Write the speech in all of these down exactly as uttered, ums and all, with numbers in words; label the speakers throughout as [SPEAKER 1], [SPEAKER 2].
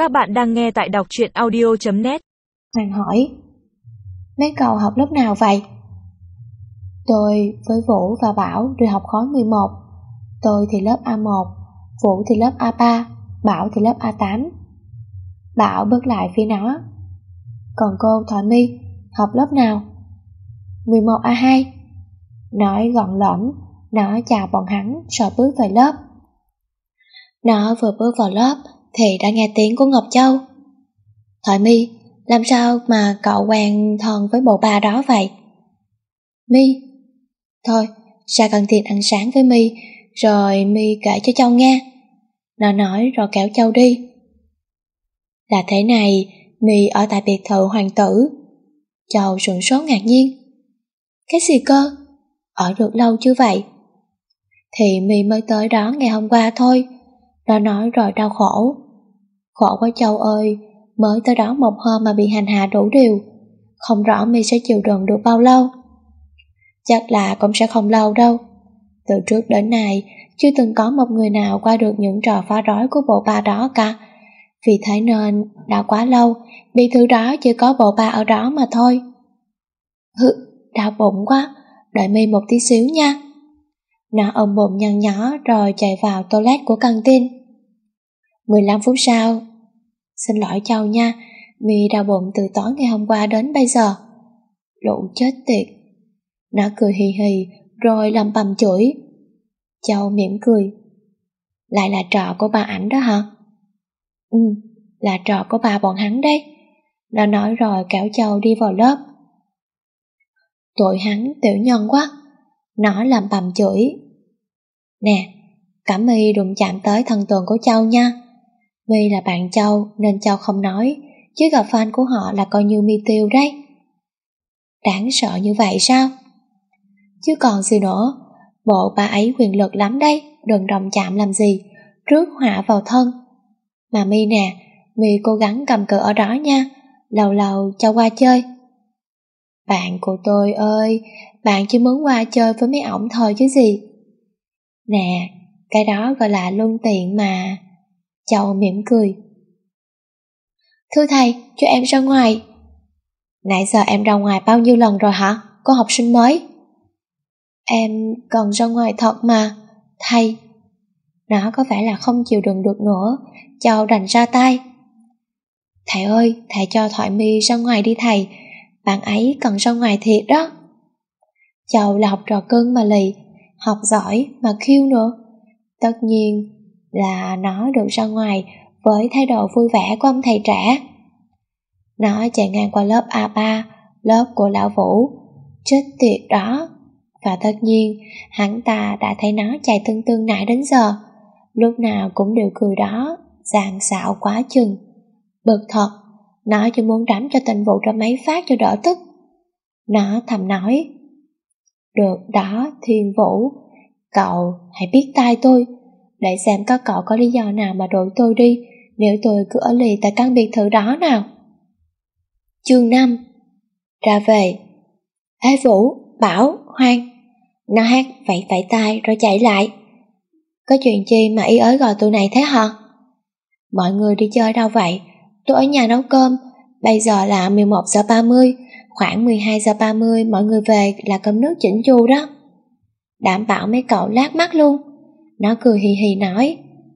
[SPEAKER 1] Các bạn đang nghe tại đọc truyện audio chấm net.
[SPEAKER 2] Hoàng hỏi, mấy cậu học lớp nào vậy? Tôi với Vũ và Bảo đều học khối mười một. Tôi thì lớp A một, Vũ thì lớp A ba, Bảo thì lớp A tám. Bảo bước lại phía nó. Còn cô Thoại My, học lớp nào? mười một A hai. Nói gọn lõn, nó chào bọn hắn rồi bước về lớp. Nó vừa bước vào lớp thì đã nghe tiếng của Ngọc Châu. Thoại My, làm sao mà cậu quen thân với bộ ba đó vậy? My, thôi, sao cần tiền ăn sáng với My, rồi My kể cho Châu nghe. Nó nói rồi kéo Châu đi. Là thế này, My ở tại biệt thự hoàng tử. Châu sửng sốt ngạc nhiên. Cái gì cơ? Ở được lâu chưa vậy? Thì My mới tới đó ngày hôm qua thôi. Nó nói rồi đau khổ. Khổ quá Châu ơi, mới tới đó một hôm mà bị hành hạ đủ điều. Không rõ My sẽ chịu đựng được bao lâu. Chắc là cũng sẽ không lâu đâu. Từ trước đến nay chưa từng có một người nào qua được những trò phá rối của bộ ba đó cả. Vì thế nên đã quá lâu bị thứ đó chỉ có bộ ba ở đó mà thôi. Hừ, đau bụng quá, đợi My một tí xíu nha. Nó ôm bụng nhăn nhó rồi chạy vào toilet của căng tin. mười lăm phút sau. Xin lỗi Châu nha, My đau bụng từ tối ngày hôm qua đến bây giờ. Lũ chết tiệt. Nó cười hì hì rồi lầm bầm chửi. Châu mỉm cười. Lại là trò của ba ảnh đó hả? Ừ, là trò của ba bọn hắn đấy. Nó nói rồi kéo Châu đi vào lớp. Tụi hắn tiểu nhân quá. Nó lầm bầm chửi. Nè, cả My đụng chạm tới thần tượng của Châu nha. My là bạn Châu nên Châu không nói, chứ gặp fan của họ là coi như My tiêu đấy. Đáng sợ như vậy sao? Chứ còn gì nữa, bộ ba ấy quyền lực lắm đấy, đừng đồng chạm làm gì, rước họa vào thân. Mà My nè, My cố gắng cầm cự ở đó nha, lâu lâu cho qua chơi. Bạn của tôi ơi, bạn chỉ muốn qua chơi với mấy ổng thôi chứ gì. Nè, cái đó gọi là luân tiện mà. Châu mỉm cười. Thưa thầy, cho em ra ngoài. Nãy giờ em ra ngoài bao nhiêu lần rồi hả, cô học sinh mới? Em cần ra ngoài thật mà, thầy. Nó có vẻ là không chịu đựng được nữa, Châu đành ra tay. Thầy ơi, thầy cho Thoại My ra ngoài đi thầy, bạn ấy cần ra ngoài thiệt đó. Châu là học trò cưng mà lì, học giỏi mà khiêu nữa. Tất nhiên là nó được ra ngoài với thái độ vui vẻ của ông thầy trẻ. Nó chạy ngang qua lớp A ba, lớp của lão Vũ, chết tiệt đó. Và tất nhiên hắn ta đã thấy nó chạy tưng tưng nãy đến giờ, lúc nào cũng đều cười đó, giàn xạo quá chừng. Bực thật, nó chỉ muốn đấm cho tình Vụ ra mấy phát cho đỡ tức. Nó thầm nói, được đó Thiên Vũ, cậu hãy biết tay tôi, để xem các cậu có lý do nào mà đuổi tôi đi nếu tôi cứ ở lì tại căn biệt thự đó nào. Chương năm. Ra về. Ê Vũ, Bảo, Hoang. Nó hát vẫy vẫy tay rồi chạy lại. Có chuyện chi mà ý ới gọi tụi này thế hả? Mọi người đi chơi đâu vậy? Tôi ở nhà nấu cơm. Bây giờ là mười một giờ ba mươi, khoảng mười hai giờ ba mươi mọi người về là cơm nước chỉnh chu đó. Đảm bảo mấy cậu lát mắt luôn. Nó cười hì hì nói.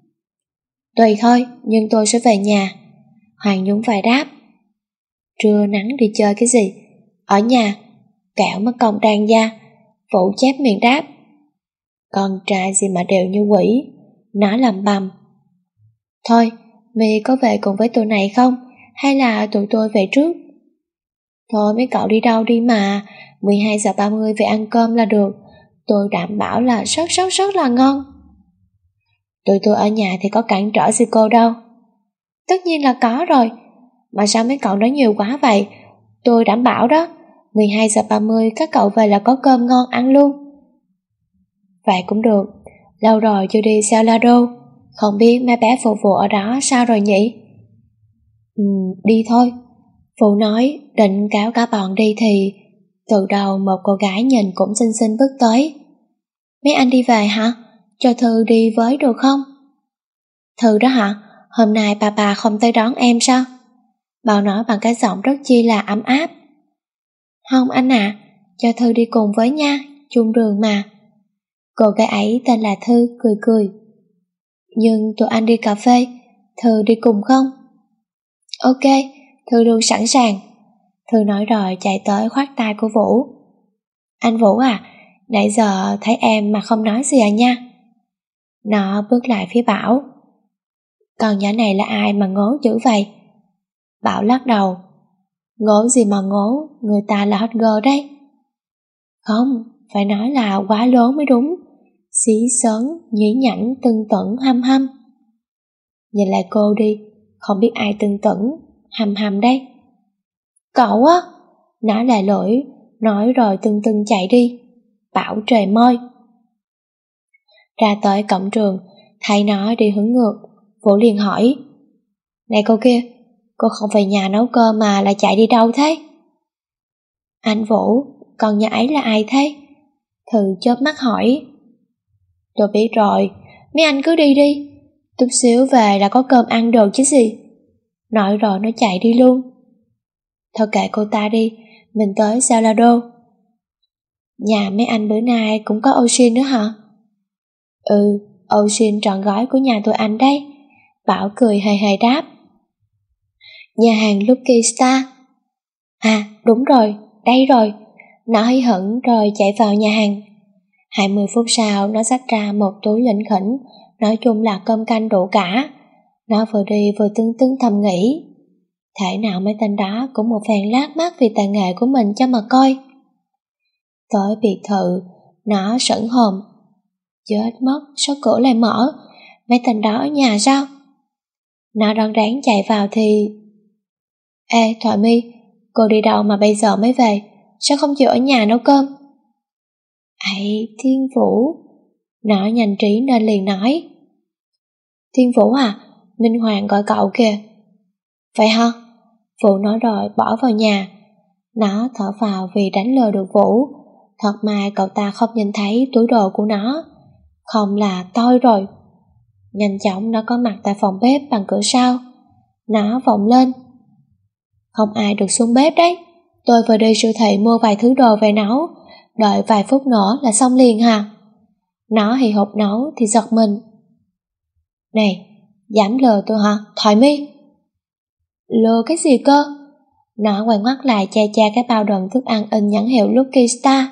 [SPEAKER 2] Tùy thôi, nhưng tôi sẽ về nhà. Hoàng nhún vai đáp. Trưa nắng đi chơi cái gì? Ở nhà. Kẻo mất công đàn da. Vũ chép miệng đáp. Con trai gì mà đều như quỷ. Nó lầm bầm. Thôi, My có về cùng với tụi này không? Hay là tụi tôi về trước? Thôi mấy cậu đi đâu đi mà. Mười hai giờ ba mươi về ăn cơm là được. Tôi đảm bảo là rất rất rất là ngon. Tụi tôi ở nhà thì có cản trở gì cô đâu. Tất nhiên là có rồi. Mà sao mấy cậu nói nhiều quá vậy? Tôi đảm bảo đó, mười hai giờ ba mươi các cậu về là có cơm ngon ăn luôn. Vậy cũng được. Lâu rồi chưa đi Salado. Không biết mấy bé phục vụ ở đó sao rồi nhỉ? Ừ, đi thôi. Phụ nói định cáo cả bọn đi thì từ đầu một cô gái nhìn cũng xinh xinh bước tới. Mấy anh đi về hả? Cho Thư đi với được không? Thư đó hả? Hôm nay papa không tới đón em sao? Bảo nói bằng cái giọng rất chi là ấm áp. Không anh ạ, à, cho Thư đi cùng với nha, chung đường mà. Cô gái ấy tên là Thư cười cười. Nhưng tụi anh đi cà phê, Thư đi cùng không? Ok, Thư luôn sẵn sàng. Thư nói rồi chạy tới khoác tay của Vũ. Anh Vũ à, nãy giờ thấy em mà không nói gì à nha. Nó bước lại phía Bảo. Con nhỏ này là ai mà ngố dữ vậy? Bảo lắc đầu. Ngố gì mà ngố, người ta là hot girl đấy. Không, phải nói là quá lố mới đúng. Xí xớn, nhí nhảnh, tưng tửng, hăm hăm. Nhìn lại cô đi, không biết ai tưng tửng, hăm hăm đấy. Cậu á, nó lại lỗi, nói rồi tưng tưng chạy đi. Bảo trời môi. Ra tới cổng trường, thấy nó đi hướng ngược, Vũ liền hỏi. Này cô kia, cô không về nhà nấu cơm mà lại chạy đi đâu thế? Anh Vũ, con nhà ấy là ai thế? Thư chớp mắt hỏi. Tôi biết rồi, mấy anh cứ đi đi, chút xíu về là có cơm ăn đồ chứ gì. Nói rồi nó chạy đi luôn. Thôi kệ cô ta đi, mình tới Salado. Nhà mấy anh bữa nay cũng có Ocean nữa hả? Ừ, Ocean trọn gói của nhà tụi anh đấy. Bảo cười hề hề đáp. Nhà hàng Lucky Star. À đúng rồi, đây rồi. Nó hí hửng rồi chạy vào nhà hàng. Hai mươi phút sau nó xách ra một túi lỉnh khỉnh, nói chung là cơm canh đủ cả. Nó vừa đi vừa tưng tưng thầm nghĩ. Thể nào mấy tên đó cũng một phen lác mắt vì tài nghệ của mình cho mà coi. Tới biệt thự, nó sững hồn. Chết mất, sao cửa lại mở? Mấy tên đó ở nhà sao? Nó đón ráng chạy vào thì... Ê Thoại My, cô đi đâu mà bây giờ mới về? Sao không chịu ở nhà nấu cơm? Ấy, Thiên Vũ. Nó nhanh trí nên liền nói. Thiên Vũ à, Minh Hoàng gọi cậu kìa. Vậy hả? Vũ nói rồi bỏ vào nhà. Nó thở phào vì đánh lừa được Vũ. Thật mà cậu ta không nhìn thấy túi đồ của nó. Không là tôi rồi. Nhanh chóng nó có mặt tại phòng bếp bằng cửa sau. Nó vọng lên. Không ai được xuống bếp đấy. Tôi vừa đi siêu thị mua vài thứ đồ về nấu. Đợi vài phút nữa là xong liền hả? Nó hì hục nấu thì giật mình. Này, dám lừa tôi hả, Thoại My? Lừa cái gì cơ? Nó quay ngoắt lại che che cái bao đựng thức ăn in nhãn hiệu Lucky Star.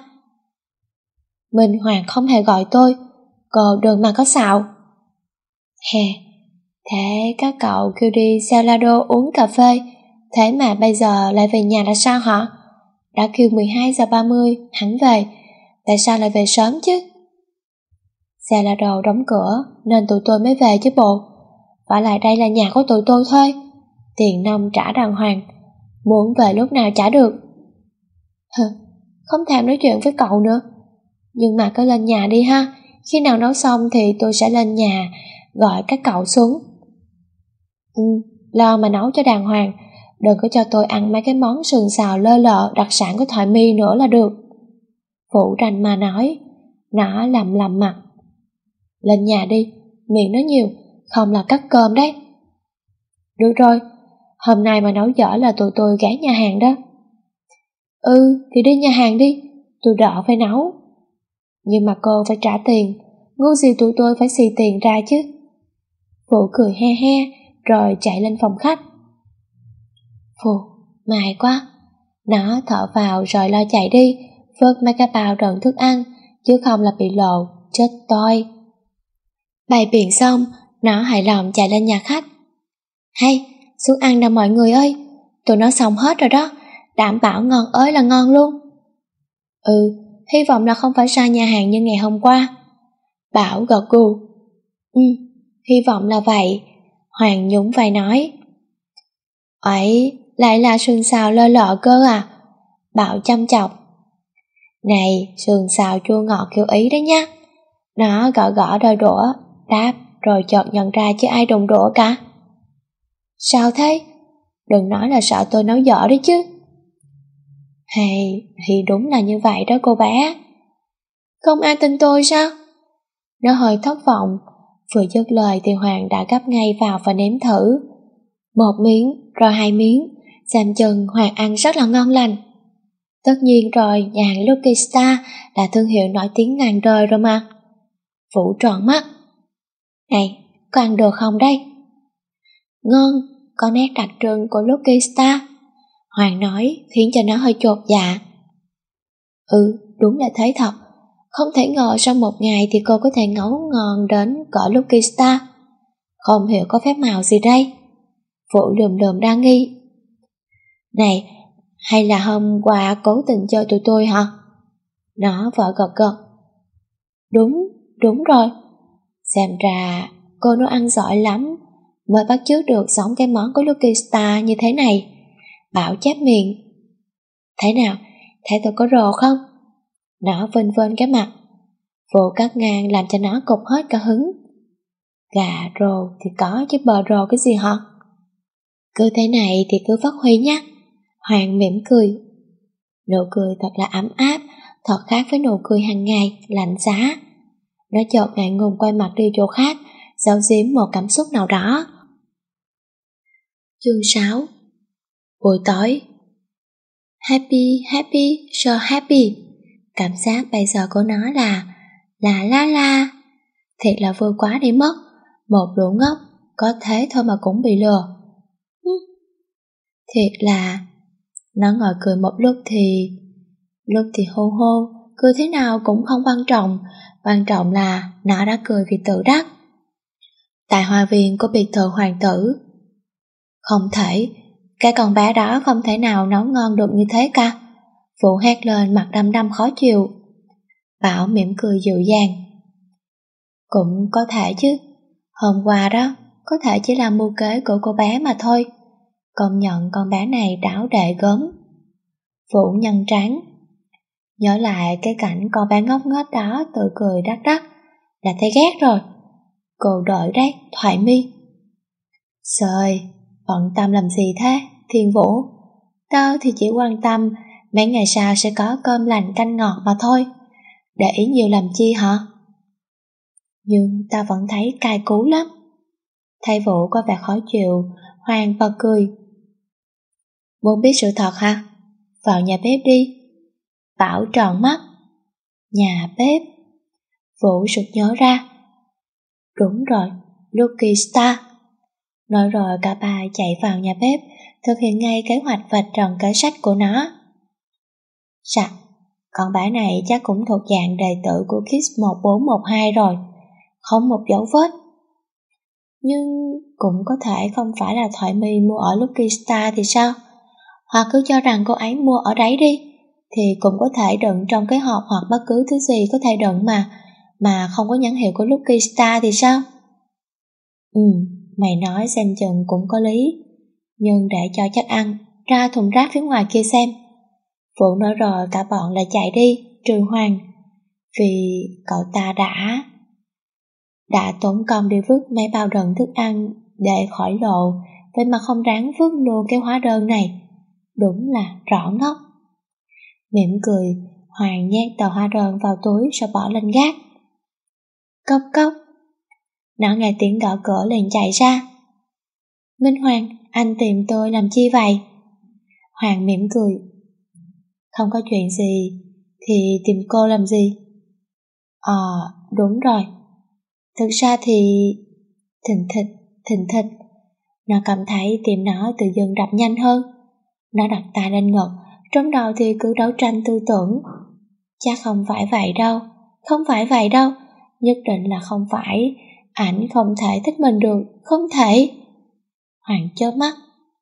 [SPEAKER 2] Minh Hoàng không hề gọi tôi, cô đừng mà có xạo. Hè, thế các cậu kêu đi Salado uống cà phê, thế mà bây giờ lại về nhà là sao hả? Đã kêu mười hai giờ ba mươi hẳn về, tại sao lại về sớm chứ? Salado đóng cửa nên tụi tôi mới về chứ bộ. Phải lại đây là nhà của tụi tôi thôi. Tiền nông trả đàng hoàng, muốn về lúc nào trả được. Hừ, không thèm nói chuyện với cậu nữa. Nhưng mà cứ lên nhà đi ha. Khi nào nấu xong thì tôi sẽ lên nhà gọi các cậu xuống. Ừ, lo mà nấu cho đàng hoàng. Đừng có cho tôi ăn mấy cái món sườn xào lơ lợ đặc sản của Thoại My nữa là được. Vũ rành mà nói. Nó lầm lầm mặt. Lên nhà đi, miệng nó nhiều, không là cắt cơm đấy. Được rồi, hôm nay mà nấu dở là tụi tôi ghé nhà hàng đó. Ừ, thì đi nhà hàng đi, tôi đỡ phải nấu. Nhưng mà cô phải trả tiền, ngu gì tụi tôi phải xì tiền ra chứ. Vũ cười he he, rồi chạy lên phòng khách. Phù, mài quá. Nó thở vào rồi lo chạy đi, vớt mấy cái bao đựng thức ăn, chứ không là bị lộ, chết toi. Bày biện xong, nó hài lòng chạy lên nhà khách. Hay, xuống ăn nào mọi người ơi, tụi nó xong hết rồi đó, đảm bảo ngon ơi là ngon luôn. Ừ, hy vọng là không phải xa nhà hàng như ngày hôm qua. Bảo gật gù. Ừ, hy vọng là vậy. Hoàng nhún vai nói. Ấy, lại là sườn xào lơ lợ cơ à? Bảo chăm chọc. Này, sườn xào chua ngọt kiểu Ý đấy nhá. Nó gõ gõ đôi đũa, đáp rồi chợt nhận ra chứ ai đụng đũa cả. Sao thế? Đừng nói là sợ tôi nấu dở đấy chứ. Hay, thì đúng là như vậy đó cô bé. Không ai tin tôi sao? Nó hơi thất vọng, Vừa dứt lời thì Hoàng đã gắp ngay vào và nếm thử. Một miếng, rồi hai miếng, xem chừng Hoàng ăn rất là ngon lành. Tất nhiên rồi, nhà hàng Lucky Star là thương hiệu nổi tiếng ngàn đời rồi mà. Vũ tròn mắt. Này, có ăn được không đây? Ngon, có nét đặc trưng của Lucky Star, Hoàng nói khiến cho nó hơi chột dạ. Ừ, đúng là thế thật. Không thể ngờ sau một ngày thì cô có thể ngấu ngon đến cỡ Lucky Star. Không hiểu có phép màu gì đây. Vũ lườm lườm đa nghi. Này, hay là hôm qua cố tình chơi tụi tôi hả? Nó vợ gật gật. Đúng, đúng rồi. Xem ra cô nấu ăn giỏi lắm mới bắt chước được giống cái món của Lucky Star như thế này. Bảo chép miệng. Thế nào, thấy tôi có rồ không? Nó vênh vênh cái mặt. Vụ cắt ngang làm cho nó cục hết cả hứng. Gà rồ thì có chứ bờ rồ cái gì hả? Cứ thế này thì cứ phát huy nhé. Hoàng mỉm cười. Nụ cười thật là ấm áp, thật khác với nụ cười hàng ngày, lạnh giá. Nó chợt ngại ngùng quay mặt đi chỗ khác, giấu giếm một cảm xúc nào đó. Chương sáu. Buổi tối. Happy, happy, so happy. Cảm giác bây giờ của nó là là la la. Thiệt là vui quá đi mất. Một lũ ngốc, có thế thôi mà cũng bị lừa. Thiệt là... Nó ngồi cười một lúc thì... Lúc thì hô hô, cười thế nào cũng không quan trọng. Quan trọng là nó đã cười vì tự đắc. Tại hoa viên của biệt thự hoàng tử. Không thể, cái con bé đó không thể nào nấu ngon được như thế cả. Vũ hét lên mặt đăm đăm khó chịu. Bảo mỉm cười dịu dàng. Cũng có thể chứ. Hôm qua đó, có thể chỉ là mưu kế của cô bé mà thôi. Công nhận con bé này đáo đệ gớm. Vũ nhăn trán. Nhớ lại cái cảnh con bé ngốc nghếch đó tự cười đắc đắc là thấy ghét rồi. Cô đợi đấy, Thoại Mi. Trời, bận tâm làm gì thế, Thiên Vũ? Tao thì chỉ quan tâm mấy ngày sau sẽ có cơm lành canh ngọt mà thôi. Để ý nhiều làm chi hả? Nhưng tao vẫn thấy cay cú lắm. Thấy Vũ có vẻ khó chịu, Hoàng bật cười. Muốn biết sự thật hả? Vào nhà bếp đi. Bảo tròn mắt. Nhà bếp. Vũ sực nhớ ra. Đúng rồi, Lucky Star. Nói rồi cả ba chạy vào nhà bếp, thực hiện ngay kế hoạch vạch trần kế sách của nó. Sặc, con bé này chắc cũng thuộc dạng đệ tử của Kiss một bốn một hai rồi, không một dấu vết. Nhưng cũng có thể không phải là Thoại My mua ở Lucky Star thì sao? Hoặc cứ cho rằng cô ấy mua ở đấy đi, thì cũng có thể đựng trong cái hộp hoặc bất cứ thứ gì có thể đựng mà, mà không có nhãn hiệu của Lucky Star thì sao? Ừ, mày nói xem chừng cũng có lý, nhưng để cho chắc ăn, ra thùng rác phía ngoài kia xem. Vũ nói rồi cả bọn lại chạy đi, trừ Hoàng, vì cậu ta đã đã tốn công đi vứt mấy bao đựng thức ăn để khỏi lộ, vậy mà không ráng vứt luôn cái hóa đơn này. Đúng là rõ ngốc. Mỉm cười, Hoàng nhét tờ hóa đơn vào túi rồi bỏ lên gác. Cốc cốc. Nó nghe tiếng gõ cửa liền chạy ra. Minh Hoàng, anh tìm tôi làm chi vậy? Hoàng mỉm cười. Không có chuyện gì, thì tìm cô làm gì? Ờ, đúng rồi. Thực ra thì... Thình thịch, thình thịch. Nó cảm thấy tim nó tự dưng đập nhanh hơn. Nó đặt tay lên ngực, trong đầu thì cứ đấu tranh tư tưởng. Chắc không phải vậy đâu, không phải vậy đâu, nhất định là không phải. Ảnh không thể thích mình được, không thể. Hoàng chớp mắt.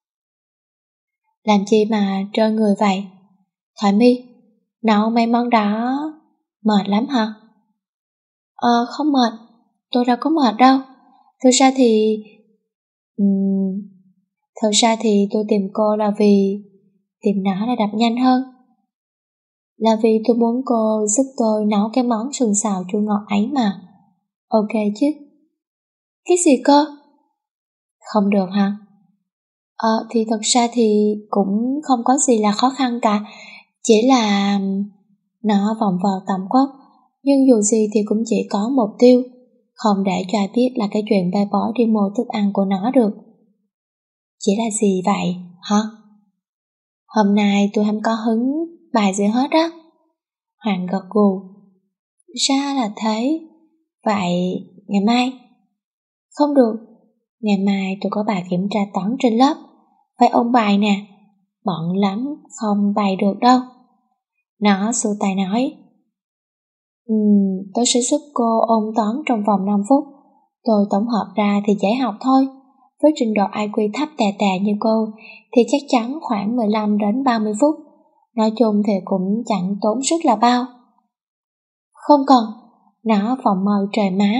[SPEAKER 2] Làm chi mà trơ người vậy? Thoại My, nấu mấy món đó mệt lắm hả? Ờ, không mệt, tôi đâu có mệt đâu. Thực ra thì... Uhm... Thực ra thì tôi tìm cô là vì... Tìm nó là đập nhanh hơn. Là vì tôi muốn cô giúp tôi nấu cái món sườn xào chua ngọt ấy mà. Ok chứ? Cái gì cơ? Không được hả? Ờ thì thật ra thì cũng không có gì là khó khăn cả. Chỉ là... Nó vòng vào tầm quất. Nhưng dù gì thì cũng chỉ có mục tiêu. không để cho ai biết là cái chuyện bê bối đi mua thức ăn của nó được. Chỉ là gì vậy, hả? Hôm nay tôi không có hứng bài gì hết á. Hoàng gật gù. Ra là thế. Vậy ngày mai? Không được. Ngày mai tôi có bài kiểm tra toán trên lớp. Phải ôn bài nè. Bận lắm, không bày được đâu. Nó xua tay nói. Ừm, tôi sẽ giúp cô ôn toán trong vòng năm phút. Tôi tổng hợp ra thì dễ học thôi. Với trình độ i kiu thấp tè tè như cô thì chắc chắn khoảng mười lăm đến ba mươi phút. Nói chung thì cũng chẳng tốn sức là bao. Không cần. Nó phòng mơ trời má.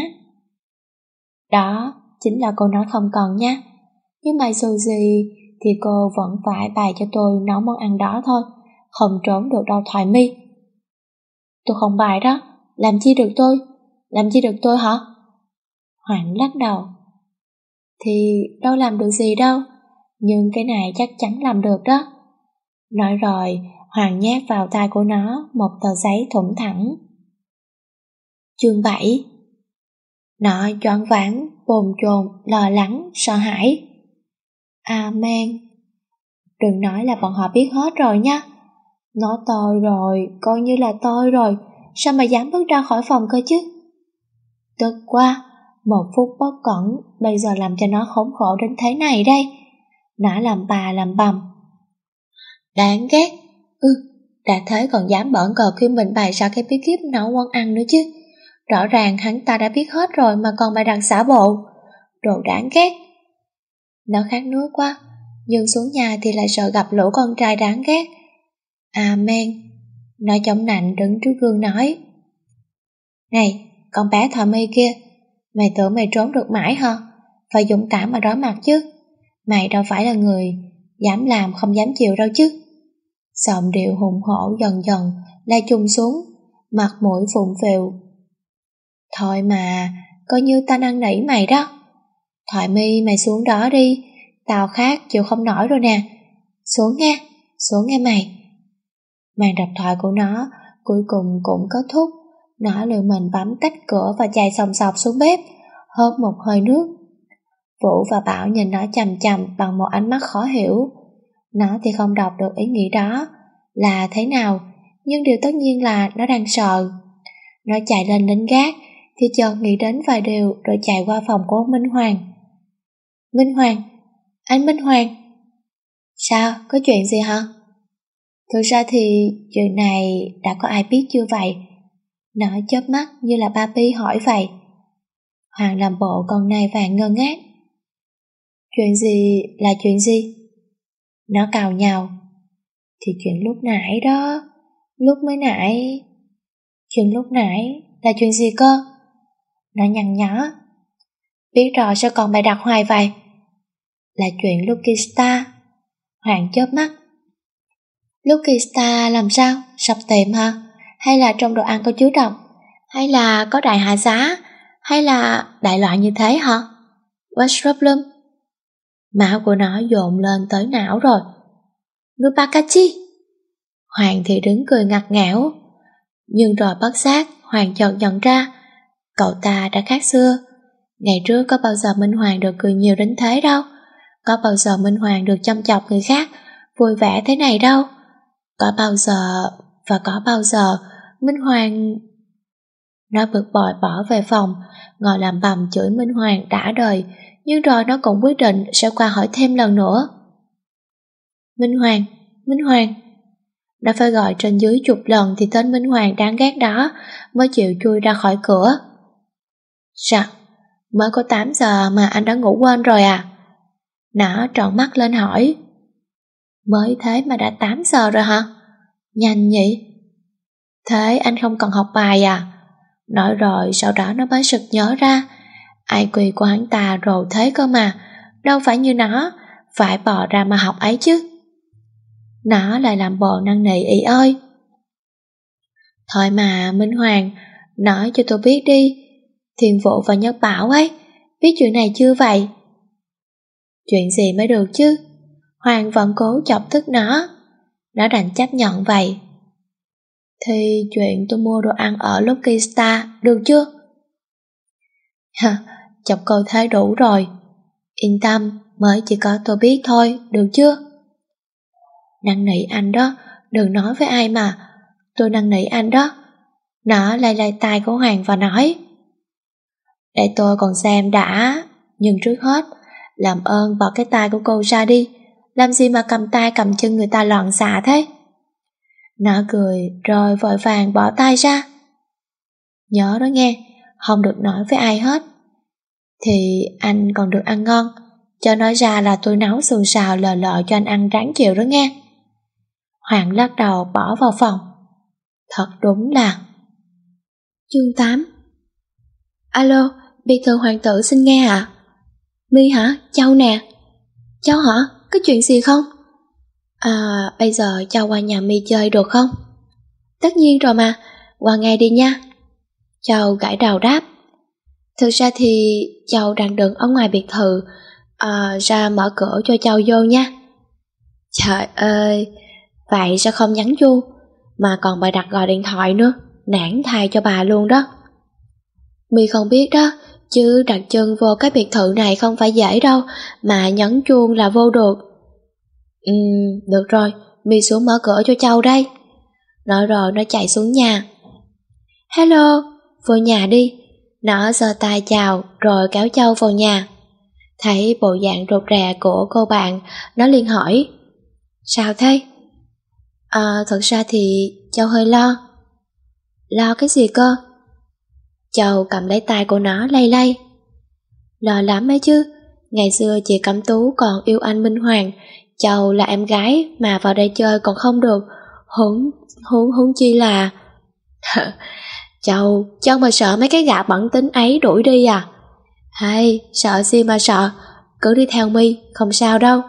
[SPEAKER 2] Đó chính là cô nói không cần nha. Nhưng mà dù gì thì cô vẫn phải bày cho tôi nấu món ăn đó thôi. Không trốn được đâu Thoại My. Tôi không bài đó. Làm chi được tôi? Làm chi được tôi hả? Hoàng lắc đầu. Thì đâu làm được gì đâu. Nhưng cái này chắc chắn làm được đó. Nói rồi Hoàng nhét vào tay của nó một tờ giấy thủng thẳng. Chương bảy. Nó choáng váng, bồn chồn, lo lắng, sợ hãi. Amen. Đừng nói là bọn họ biết hết rồi nha. Nó tôi rồi, coi như là tôi rồi. Sao mà dám bước ra khỏi phòng cơ chứ? Tức quá. Một phút bất cẩn bây giờ làm cho nó khốn khổ đến thế này đây. Nó làm bà làm bầm. Đáng ghét. Ừ, đã thế còn dám bỡn cợt khi mình bày ra cái bí kíp nấu món ăn nữa chứ. Rõ ràng hắn ta đã biết hết rồi mà còn bày đặt xả bộ. Đồ đáng ghét. Nó khát nước quá, nhưng xuống nhà thì lại sợ gặp lũ con trai đáng ghét. Amen. Nó chống nạnh đứng trước gương nói. Này, con bé Thọ My kia, mày tưởng mày trốn được mãi hả? Phải dũng cảm mà đối mặt chứ. Mày đâu phải là người dám làm không dám chịu đâu chứ. Giọng điệu hùng hổ dần dần lai chung xuống, mặt mũi phụng phịu. Thôi mà, coi như tao năn nỉ mày đó. Thoại My mày xuống đó đi, tao khát chịu không nổi rồi nè. Xuống nghe, xuống nghe mày. Màn đập thoại của nó cuối cùng cũng kết thúc. Nó liều mình bấm tách cửa và chạy sòng sọc xuống bếp, hớp một hơi nước. Vũ và Bảo nhìn nó chằm chằm bằng một ánh mắt khó hiểu. Nó thì không đọc được ý nghĩ đó là thế nào, nhưng điều tất nhiên là nó đang sợ. Nó chạy lên đến gác thì chợt nghĩ đến vài điều rồi chạy qua phòng của Minh Hoàng. Minh Hoàng, anh Minh Hoàng. Sao, có chuyện gì hả? Thực ra thì chuyện này đã có ai biết chưa vậy? Nó chớp mắt như là ba Pi hỏi vậy. Hoàng làm bộ con này vàng ngơ ngác. Chuyện gì là chuyện gì? Nó cào nhào. Thì chuyện lúc nãy đó. Lúc mới nãy. Chuyện lúc nãy là chuyện gì cơ? Nó nhăn nhó. Biết rồi sao còn bày đặt hoài vậy? Là chuyện Lucky Star. Hoàng chớp mắt. Lucky Star làm sao? Sập tiệm hả? Hay là trong đồ ăn có chứa độc? Hay là có đại hạ giá? Hay là đại loại như thế hả? What's problem? Máu của nó dồn lên tới não rồi. Nupakachi. Hoàng thì đứng cười ngặt nghẽo. Nhưng rồi bất giác Hoàng chợt nhận ra cậu ta đã khác xưa. Ngày trước có bao giờ Minh Hoàng được cười nhiều đến thế đâu. Có bao giờ Minh Hoàng được chăm chọc người khác vui vẻ thế này đâu. Có bao giờ và có bao giờ Minh Hoàng... Nó bực bội bỏ về phòng, ngồi làm bầm chửi Minh Hoàng đã đời. Nhưng rồi nó cũng quyết định sẽ qua hỏi thêm lần nữa. Minh Hoàng, Minh Hoàng. Nó phải gọi trên dưới chục lần thì tên Minh Hoàng đáng ghét đó mới chịu chui ra khỏi cửa. Sao? Mới có tám giờ mà anh đã ngủ quên rồi à? Nó trợn mắt lên hỏi. Mới thế mà đã tám giờ rồi hả? Nhanh nhỉ? Thế anh không còn học bài à? Nói rồi sau đó nó mới sực nhớ ra i kiu của hắn ta rồ thế cơ mà. Đâu phải như nó phải bò ra mà học ấy chứ. Nó lại làm bộ năn nỉ ý ơi. Thôi mà Minh Hoàng, nói cho tôi biết đi. Thiên Vũ và Nhất Bảo ấy biết chuyện này chưa vậy? Chuyện gì mới được chứ? Hoàng vẫn cố chọc tức nó. Nó đành chấp nhận vậy. Thì chuyện tôi mua đồ ăn ở Lucky Star được chưa? Ha, chọc câu thế đủ rồi. Yên tâm, mới chỉ có tôi biết thôi, được chưa? Năn nỉ anh đó, đừng nói với ai mà. Tôi năn nỉ anh đó. Nó lay lay tai của Hoàng và nói: Để tôi còn xem đã. Nhưng trước hết, làm ơn bỏ cái tay của cô ra đi. Làm gì mà cầm tay cầm chân người ta loạn xạ thế? Nó cười rồi vội vàng bỏ tay ra. Nhớ đó nghe, không được nói với ai hết. Thì anh còn được ăn ngon. Cho nói ra là tôi nấu sườn xào lờ lợ cho anh ăn ráng chịu đó nghe. Hoàng lắc đầu bỏ vào phòng. Thật đúng là... Chương tám. Alo, biệt thự hoàng tử xin nghe ạ. À? My hả? Châu nè. Châu hả? Có chuyện gì không? À, bây giờ Châu qua nhà My chơi được không? Tất nhiên rồi mà, qua ngay đi nha. Châu gãi đầu đáp. Thực ra thì Châu đang đứng ở ngoài biệt thự, à, ra mở cửa cho Châu vô nha. Trời ơi, vậy sao không nhắn chu, mà còn bày đặt gọi điện thoại nữa, nản thay cho bà luôn đó. My không biết đó, chứ đặt chân vô cái biệt thự này không phải dễ đâu, mà nhấn chuông là vô được. Ừ, được rồi, My xuống mở cửa cho Châu đây. Nói rồi nó chạy xuống nhà. Hello, vô nhà đi. Nó giơ tay chào rồi kéo Châu vào nhà. Thấy bộ dạng rụt rè của cô bạn, nó liền hỏi: Sao thế? À, thật ra thì Châu hơi lo. Lo cái gì cơ? Châu cầm lấy tay của nó lay lay. Lo lắm ấy chứ. Ngày xưa chị Cẩm Tú còn yêu anh Minh Hoàng. Châu là em gái mà vào đây chơi còn không được. Huống huống huống chi là... Châu, Châu mà sợ mấy cái gã bẩn tính ấy đuổi đi à? Hay, sợ gì mà sợ, cứ đi theo My, không sao đâu.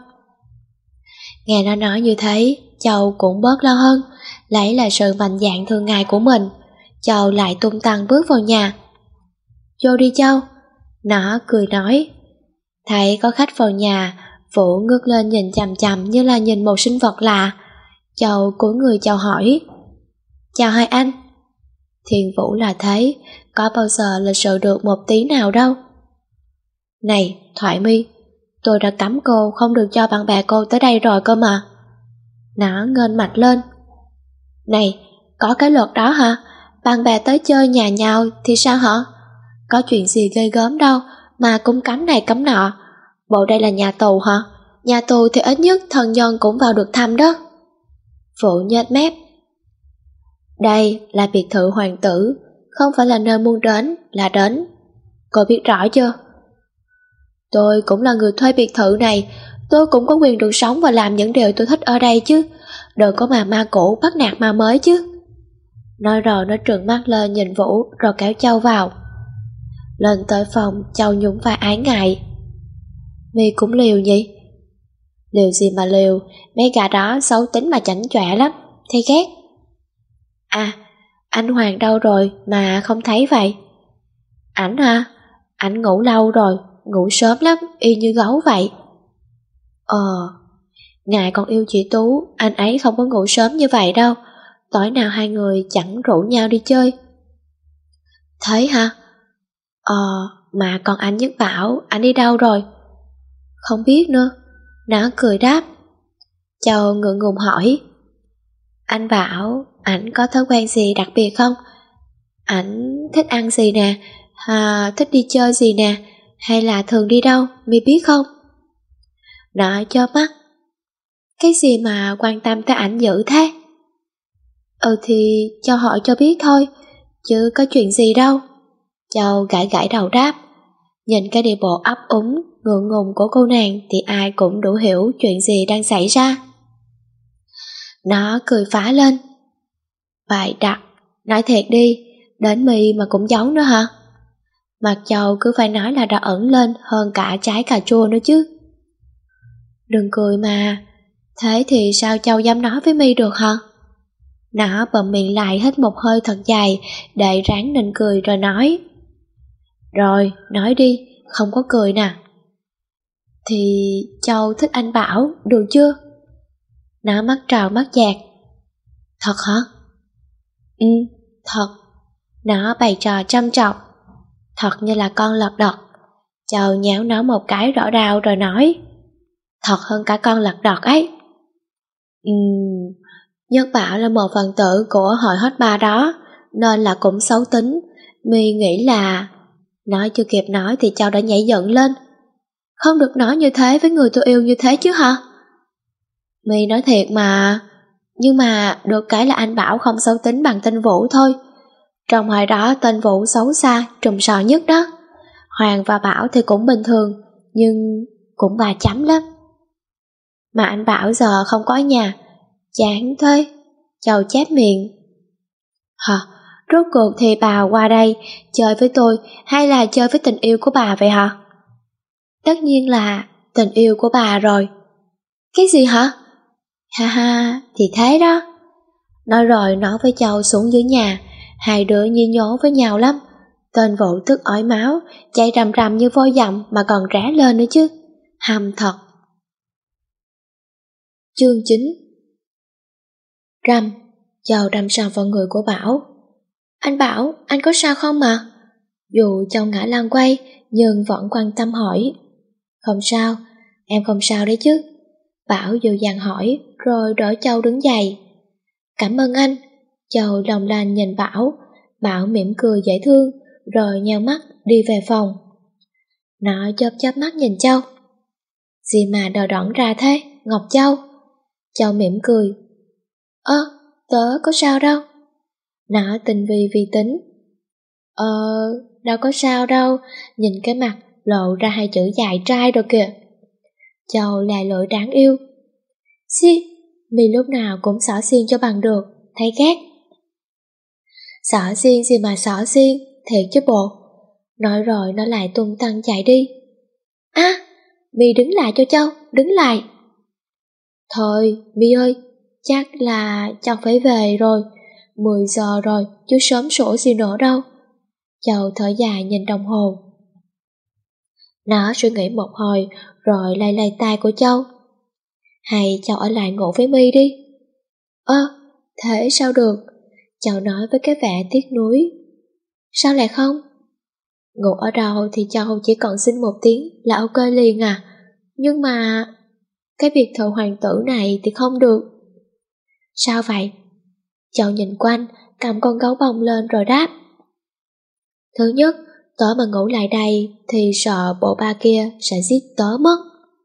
[SPEAKER 2] Nghe nó nói như thế, Châu cũng bớt lo hơn, lấy lại sự mạnh dạn thường ngày của mình. Châu lại tung tăng bước vào nhà. Vô đi Châu. Nó cười nói. Thấy có khách vào nhà, Vũ ngước lên nhìn chằm chằm như là nhìn một sinh vật lạ. Châu cúi người chào hỏi. Chào hai anh. Thiên Vũ là thế, có bao giờ lịch sự được một tí nào đâu. Này, Thoại My, tôi đã cấm cô không được cho bạn bè cô tới đây rồi cơ mà. Nó nghênh mặt lên. Này, có cái luật đó hả? Bạn bè tới chơi nhà nhau thì sao hả? Có chuyện gì ghê gớm đâu mà cũng cấm này cấm nọ. Bộ đây là nhà tù hả? Nhà tù thì ít nhất thần nhân cũng vào được thăm đó. Vũ nhếch mép. Đây là biệt thự hoàng tử, không phải là nơi muốn đến là đến. Cô biết rõ chưa? Tôi cũng là người thuê biệt thự này, tôi cũng có quyền được sống và làm những điều tôi thích ở đây chứ. Đừng có mà ma cũ bắt nạt ma mới chứ. Nói rồi nó trừng mắt lên nhìn Vũ rồi kéo Châu vào. Lên tới phòng, Châu nhún vai ái ngại. My cũng liều nhỉ? Liều gì mà liều, mấy gà đó xấu tính mà chảnh chọe lắm, thấy ghét. À, anh Hoàng đâu rồi mà không thấy vậy? Ảnh hả? Ảnh ngủ lâu rồi, ngủ sớm lắm, y như gấu vậy. Ờ, ngài còn yêu chị Tú, anh ấy không có ngủ sớm như vậy đâu. Tối nào hai người chẳng rủ nhau đi chơi. Thế hả? Ờ, mà còn anh Nhất Bảo, anh đi đâu rồi? Không biết nữa. Nó cười đáp. Châu ngượng ngùng hỏi. Anh Bảo, ảnh có thói quen gì đặc biệt không? Ảnh thích ăn gì nè? À, thích đi chơi gì nè? Hay là thường đi đâu? My biết không? Nó chớp mắt. Cái gì mà quan tâm tới ảnh dữ thế? Ừ thì Châu hỏi cho biết thôi, chứ có chuyện gì đâu. Châu gãi gãi đầu đáp. Nhìn cái đi bộ ấp úng, ngượng ngùng của cô nàng thì ai cũng đủ hiểu chuyện gì đang xảy ra. Nó cười phá lên. Bài đặt, nói thiệt đi, đến My mà cũng giấu nữa hả? Mặt Châu cứ phải nói là đã ẩn lên hơn cả trái cà chua nữa chứ. Đừng cười mà, thế thì sao Châu dám nói với My được hả? Nó bậm miệng lại hít một hơi thật dài để ráng nịnh cười rồi nói. Rồi, nói đi, không có cười nè. Thì Châu thích anh Bảo, được chưa? Nó mắt trào mắt dạt. Thật hả? Ừ, thật. Nó bày trò chăm chọc. thật như là con lật đật. Châu nhéo nó một cái rõ đau rồi nói, thật hơn cả con lật đật ấy. Ừm, Nhất Bảo là một phần tử của hội hot bar đó, nên là cũng xấu tính. My nghĩ là... Nói chưa kịp nói thì Châu đã nhảy dựng lên. Không được nói như thế với người tôi yêu như thế chứ hả? My nói thiệt mà. Nhưng mà được cái là anh Bảo không xấu tính bằng tên Vũ thôi. Trong hồi đó tên Vũ xấu xa, trùm sò nhất đó. Hoàng và Bảo thì cũng bình thường, nhưng cũng bà chấm lắm. Mà anh Bảo giờ không có ở nhà. Chán thế. Châu chép miệng. Hả? Rốt cuộc thì bà qua đây chơi với tôi hay là chơi với tình yêu của bà vậy hả? Tất nhiên là tình yêu của bà rồi. Cái gì hả? Ha ha, thì thế đó. Nói rồi nó với Châu xuống dưới nhà. Hai đứa như nhố với nhau lắm. Tên Vũ tức ói máu, chạy rầm rầm như voi dậm mà còn rẽ lên nữa chứ. Hầm thật. Chương chín. Rầm. Châu đâm sầm vào người của Bảo. Anh Bảo, anh có sao không mà? Dù Châu ngã lăn quay, nhưng vẫn quan tâm hỏi. Không sao, em không sao đấy chứ. Bảo dịu dàng hỏi, rồi đỡ Châu đứng dậy. Cảm ơn anh. Châu lòng lành nhìn Bảo. Bảo mỉm cười dễ thương, rồi nheo mắt đi về phòng. Nó chớp chớp mắt nhìn Châu. Gì mà đờ đẫn ra thế, Ngọc Châu? Châu mỉm cười. Ơ, tớ có sao đâu. Nó tinh vi vi tính. Ờ, đâu có sao đâu, nhìn cái mặt lộ ra hai chữ dài trai rồi kìa. Châu là lỗi đáng yêu. Xì, mi lúc nào cũng xỏ xiên cho bằng được, thấy ghét. Xỏ xiên gì mà xỏ xiên, thiệt chứ bộ. Nói rồi nó lại tung tăng chạy đi. À, Mi đứng lại cho Châu, đứng lại. Thôi, Mi ơi, chắc là Châu phải về rồi. Mười giờ rồi, chứ sớm sổ gì nữa đâu. Châu thở dài nhìn đồng hồ. Nó suy nghĩ một hồi, rồi lay lay tai của Châu. Hay Châu ở lại ngủ với My đi. Ơ, thế sao được? Châu nói với cái vẻ tiếc nuối. Sao lại không? Ngủ ở đâu thì Châu chỉ cần xin một tiếng là ok liền à. Nhưng mà cái biệt thự hoàng tử này thì không được. Sao vậy? Châu nhìn quanh, cầm con gấu bông lên rồi đáp. Thứ nhất, tớ mà ngủ lại đây thì sợ bộ ba kia sẽ giết tớ mất.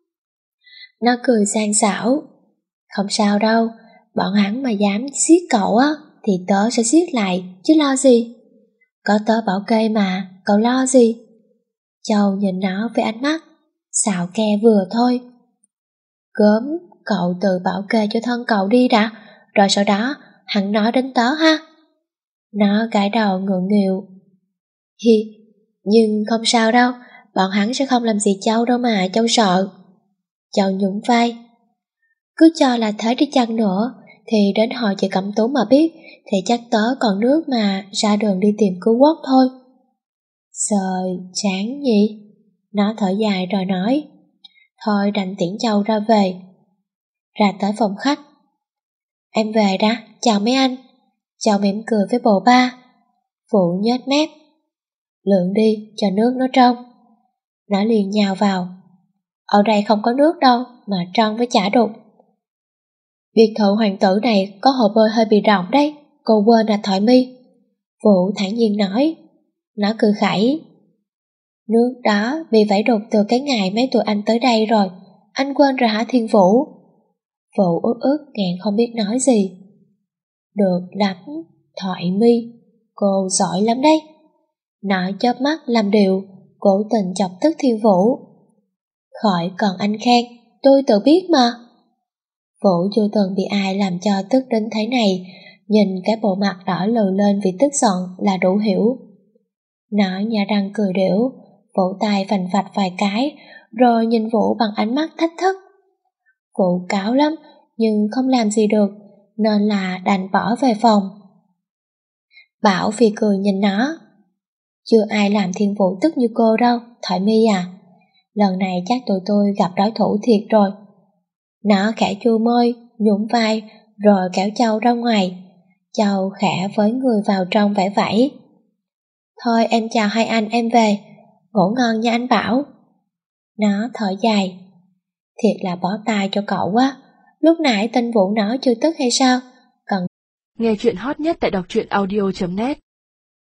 [SPEAKER 2] Nó cười sang xảo. Không sao đâu, bọn hắn mà dám giết cậu á thì tớ sẽ giết lại, chứ lo gì. Có tớ bảo kê mà, cậu lo gì? Châu nhìn nó với ánh mắt xạo ke vừa thôi. Gớm, cậu tự bảo kê cho thân cậu đi đã, rồi sau đó hắn nói đến tớ ha. Nó gãi đầu ngượng nghịu. Hi, nhưng không sao đâu, bọn hắn sẽ không làm gì Châu đâu mà Châu sợ. Châu nhún vai. Cứ cho là thế đi chăng nữa, thì đến hồi chị Cẩm Tú mà biết, thì chắc tớ còn nước mà ra đường đi tìm cứu quốc thôi. Trời, chán nhỉ? Nó thở dài rồi nói. Thôi đành tiễn Châu ra về. Ra tới phòng khách. Em về đã, chào mấy anh. Châu mỉm cười với bồ ba. Phụ nhếch mép. Lượn đi, cho nước nó trong. Nó liền nhào vào. Ở đây không có nước đâu, mà trong với chả đục. Biệt thự hoàng tử này có hồ bơi hơi bị rộng đấy, cô quên là Thoại My. Vũ thản nhiên nói. Nó cười khẩy. Nước đó bị vẩy đục từ cái ngày mấy tụi anh tới đây rồi, anh quên rồi hả Thiên Vũ? Vũ ức ức ngàn không biết nói gì. Được lắm, Thoại My, cô giỏi lắm đấy. Nó chớp mắt làm điệu, cố tình chọc tức Thiên Vũ. Khỏi cần anh khen, tôi tự biết mà. Vũ chưa từng bị ai làm cho tức đến thế này, nhìn cái bộ mặt đỏ lừ lên vì tức giận là đủ hiểu. Nó nhả răng cười đểu, vỗ tay phành phạch vài cái, rồi nhìn Vũ bằng ánh mắt thách thức. Vũ cáo lắm, nhưng không làm gì được, nên là đành bỏ về phòng. Bảo phì cười nhìn nó. Chưa ai làm Thiên Vũ tức như cô đâu, Thoại My à. Lần này chắc tụi tôi gặp đối thủ thiệt rồi. Nó khẽ chua môi, nhún vai, rồi kéo Châu ra ngoài. Châu khẽ với người vào trong vẫy vẫy. Thôi em chào hai anh, em về. Ngủ ngon nha anh Bảo. Nó thở dài. Thiệt là bó tay cho cậu quá. Lúc nãy tên Vũ nó chưa tức hay sao? Còn
[SPEAKER 1] nghe chuyện hot nhất tại đọc truyện audio chấm net.